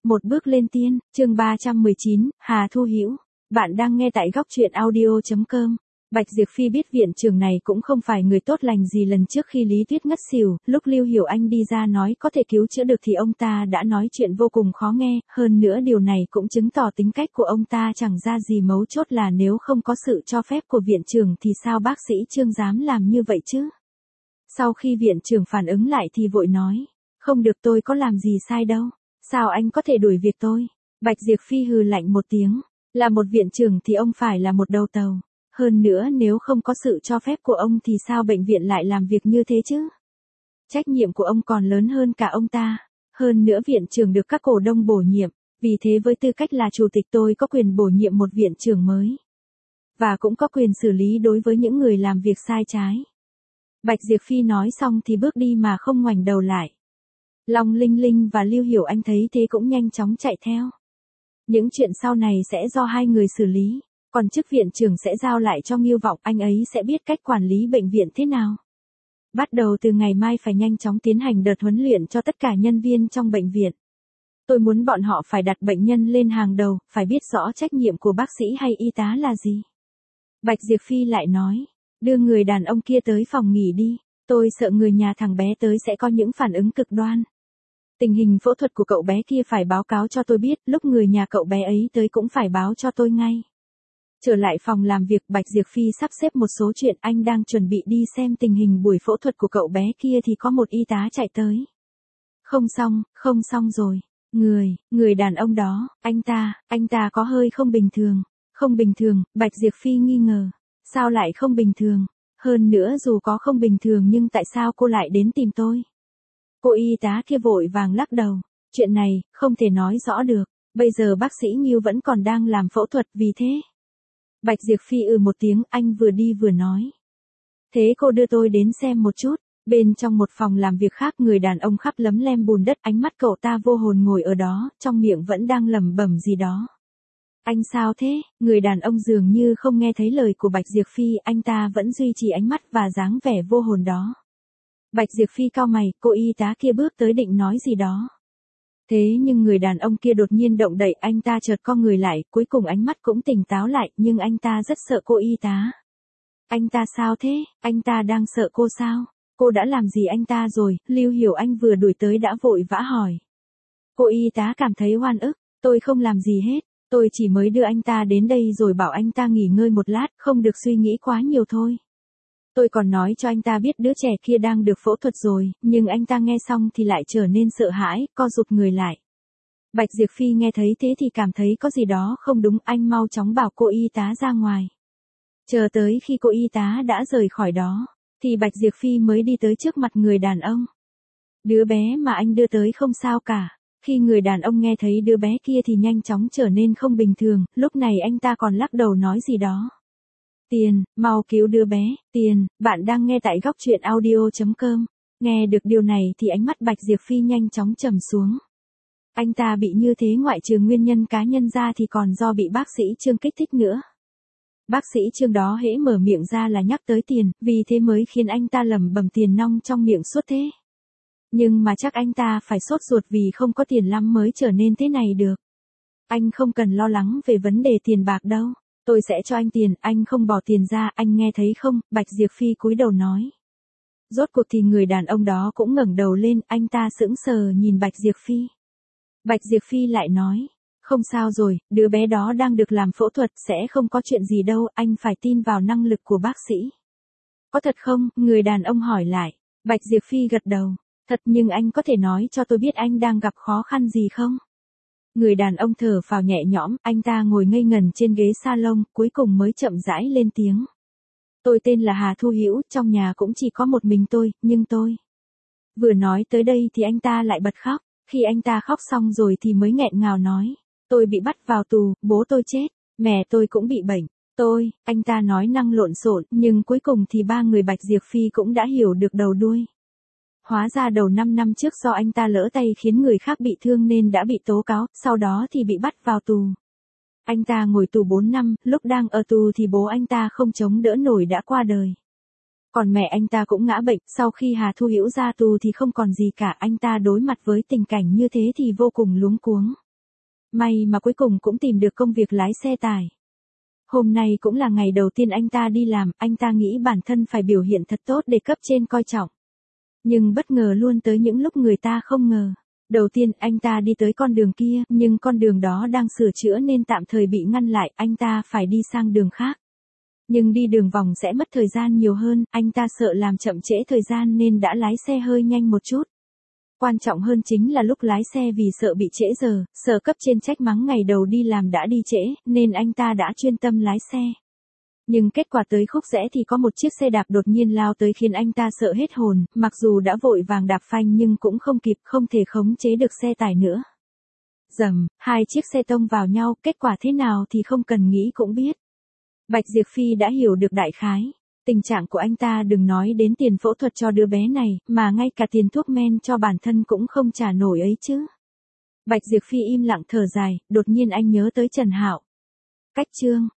Một bước lên tiên, chương 319, Hà Thu Hữu. Bạn đang nghe tại góc truyện audio.com. Bạch Diệp Phi biết viện trưởng này cũng không phải người tốt lành gì. Lần trước khi Lý Tuyết ngất xỉu, lúc Lưu Hiểu Anh đi ra nói có thể cứu chữa được thì ông ta đã nói chuyện vô cùng khó nghe, hơn nữa điều này cũng chứng tỏ tính cách của ông ta chẳng ra gì, mấu chốt là nếu không có sự cho phép của viện trưởng thì sao bác sĩ Trương dám làm như vậy chứ? Sau khi viện trưởng phản ứng lại thì vội nói, không được, tôi có làm gì sai đâu. Sao anh có thể đuổi việc tôi? Bạch Diệp Phi hừ lạnh một tiếng, là một viện trưởng thì ông phải là một đầu tàu. Hơn nữa nếu không có sự cho phép của ông thì sao bệnh viện lại làm việc như thế chứ? Trách nhiệm của ông còn lớn hơn cả ông ta. Hơn nữa viện trưởng được các cổ đông bổ nhiệm, vì thế với tư cách là chủ tịch tôi có quyền bổ nhiệm một viện trưởng mới. Và cũng có quyền xử lý đối với những người làm việc sai trái. Bạch Diệp Phi nói xong thì bước đi mà không ngoảnh đầu lại. Long Linh Linh và Lưu Hiểu Anh thấy thế cũng nhanh chóng chạy theo. Những chuyện sau này sẽ do hai người xử lý, còn chức viện trưởng sẽ giao lại cho Ngưu Vọng, anh ấy sẽ biết cách quản lý bệnh viện thế nào. Bắt đầu từ ngày mai phải nhanh chóng tiến hành đợt huấn luyện cho tất cả nhân viên trong bệnh viện. Tôi muốn bọn họ phải đặt bệnh nhân lên hàng đầu, phải biết rõ trách nhiệm của bác sĩ hay y tá là gì. Bạch Diệp Phi lại nói, đưa người đàn ông kia tới phòng nghỉ đi, tôi sợ người nhà thằng bé tới sẽ có những phản ứng cực đoan. Tình hình phẫu thuật của cậu bé kia phải báo cáo cho tôi biết, lúc người nhà cậu bé ấy tới cũng phải báo cho tôi ngay. Trở lại phòng làm việc, Bạch Diệp Phi sắp xếp một số chuyện, anh đang chuẩn bị đi xem tình hình buổi phẫu thuật của cậu bé kia thì có một y tá chạy tới. Không xong rồi. Người đàn ông đó, anh ta có hơi không bình thường. Không bình thường, Bạch Diệp Phi nghi ngờ. Sao lại không bình thường? Hơn nữa dù có không bình thường nhưng tại sao cô lại đến tìm tôi? Cô y tá kia vội vàng lắc đầu. Chuyện này, không thể nói rõ được. Bây giờ bác sĩ Ngưu vẫn còn đang làm phẫu thuật, vì thế. Bạch Diệp Phi một tiếng, anh vừa đi vừa nói. Thế cô đưa tôi đến xem một chút. Bên trong một phòng làm việc khác, người đàn ông khắp lấm lem bùn đất, ánh mắt cậu ta vô hồn ngồi ở đó, trong miệng vẫn đang lẩm bẩm gì đó. Anh sao thế? Người đàn ông dường như không nghe thấy lời của Bạch Diệp Phi, anh ta vẫn duy trì ánh mắt và dáng vẻ vô hồn đó. Bạch Diệp Phi cau mày, cô y tá kia bước tới định nói gì đó. Thế nhưng người đàn ông kia đột nhiên động đậy, anh ta chợt co người lại, cuối cùng ánh mắt cũng tỉnh táo lại, nhưng anh ta rất sợ cô y tá. Anh ta sao thế? Anh ta đang sợ cô sao? Cô đã làm gì anh ta rồi? Lưu Hiểu Anh vừa đuổi tới đã vội vã hỏi. Cô y tá cảm thấy oan ức, tôi không làm gì hết, tôi chỉ mới đưa anh ta đến đây rồi bảo anh ta nghỉ ngơi một lát, không được suy nghĩ quá nhiều thôi. Tôi còn nói cho anh ta biết đứa trẻ kia đang được phẫu thuật rồi, nhưng anh ta nghe xong thì lại trở nên sợ hãi, co rụt người lại. Bạch Diệp Phi nghe thấy thế thì cảm thấy có gì đó không đúng, anh mau chóng bảo cô y tá ra ngoài. Chờ tới khi cô y tá đã rời khỏi đó, thì Bạch Diệp Phi mới đi tới trước mặt người đàn ông. Đứa bé mà anh đưa tới không sao cả. Khi người đàn ông nghe thấy đứa bé kia thì nhanh chóng trở nên không bình thường, lúc này anh ta còn lắc đầu nói gì đó. Tiền, mau cứu đứa bé, tiền. Bạn đang nghe tại góc truyện audio.com. Nghe được điều này thì ánh mắt Bạch Diệp Phi nhanh chóng trầm xuống. Anh ta bị như thế ngoại trừ nguyên nhân cá nhân ra thì còn do bị bác sĩ Trương kích thích nữa. Bác sĩ Trương đó hễ mở miệng ra là nhắc tới tiền, vì thế mới khiến anh ta lẩm bẩm tiền nong trong miệng suốt thế. Nhưng mà chắc anh ta phải sốt ruột vì không có tiền lắm mới trở nên thế này được. Anh không cần lo lắng về vấn đề tiền bạc đâu. Tôi sẽ cho anh tiền, anh không bỏ tiền ra, anh nghe thấy không? Bạch Diệp Phi cúi đầu nói. Rốt cuộc thì người đàn ông đó cũng ngẩng đầu lên, anh ta sững sờ nhìn Bạch Diệp Phi. Bạch Diệp Phi lại nói. Không sao rồi, đứa bé đó đang được làm phẫu thuật, sẽ không có chuyện gì đâu, anh phải tin vào năng lực của bác sĩ. Có thật không? Người đàn ông hỏi lại. Bạch Diệp Phi gật đầu. Thật, nhưng anh có thể nói cho tôi biết anh đang gặp khó khăn gì không? Người đàn ông thở phào nhẹ nhõm, anh ta ngồi ngây ngần trên ghế salon, cuối cùng mới chậm rãi lên tiếng. Tôi tên là Hà Thu Hữu, trong nhà cũng chỉ có một mình tôi, nhưng tôi. Vừa nói tới đây thì anh ta lại bật khóc, khi anh ta khóc xong rồi thì mới nghẹn ngào nói. Tôi bị bắt vào tù, bố tôi chết, mẹ tôi cũng bị bệnh. Anh ta nói năng lộn xộn, nhưng cuối cùng thì ba người Bạch Diệp Phi cũng đã hiểu được đầu đuôi. Hóa ra đầu 5 năm trước do anh ta lỡ tay khiến người khác bị thương nên đã bị tố cáo, sau đó thì bị bắt vào tù. Anh ta ngồi tù 4 năm, lúc đang ở tù thì bố anh ta không chống đỡ nổi đã qua đời. Còn mẹ anh ta cũng ngã bệnh, sau khi Hà Thu Hữu ra tù thì không còn gì cả, anh ta đối mặt với tình cảnh như thế thì vô cùng luống cuống. May mà cuối cùng cũng tìm được công việc lái xe tải. Hôm nay cũng là ngày đầu tiên anh ta đi làm, anh ta nghĩ bản thân phải biểu hiện thật tốt để cấp trên coi trọng. Nhưng bất ngờ luôn tới những lúc người ta không ngờ. Đầu tiên anh ta đi tới con đường kia, nhưng con đường đó đang sửa chữa nên tạm thời bị ngăn lại, anh ta phải đi sang đường khác. Nhưng đi đường vòng sẽ mất thời gian nhiều hơn, anh ta sợ làm chậm trễ thời gian nên đã lái xe hơi nhanh một chút. Quan trọng hơn chính là lúc lái xe vì sợ bị trễ giờ, sợ cấp trên trách mắng ngày đầu đi làm đã đi trễ, nên anh ta đã chuyên tâm lái xe. Nhưng kết quả tới khúc rẽ thì có một chiếc xe đạp đột nhiên lao tới khiến anh ta sợ hết hồn, mặc dù đã vội vàng đạp phanh nhưng cũng không kịp, không thể khống chế được xe tải nữa. Rầm, hai chiếc xe tông vào nhau, kết quả thế nào thì không cần nghĩ cũng biết. Bạch Diệp Phi đã hiểu được đại khái. Tình trạng của anh ta đừng nói đến tiền phẫu thuật cho đứa bé này, mà ngay cả tiền thuốc men cho bản thân cũng không trả nổi ấy chứ. Bạch Diệp Phi im lặng thở dài, đột nhiên anh nhớ tới Trần Hạo. Cách chương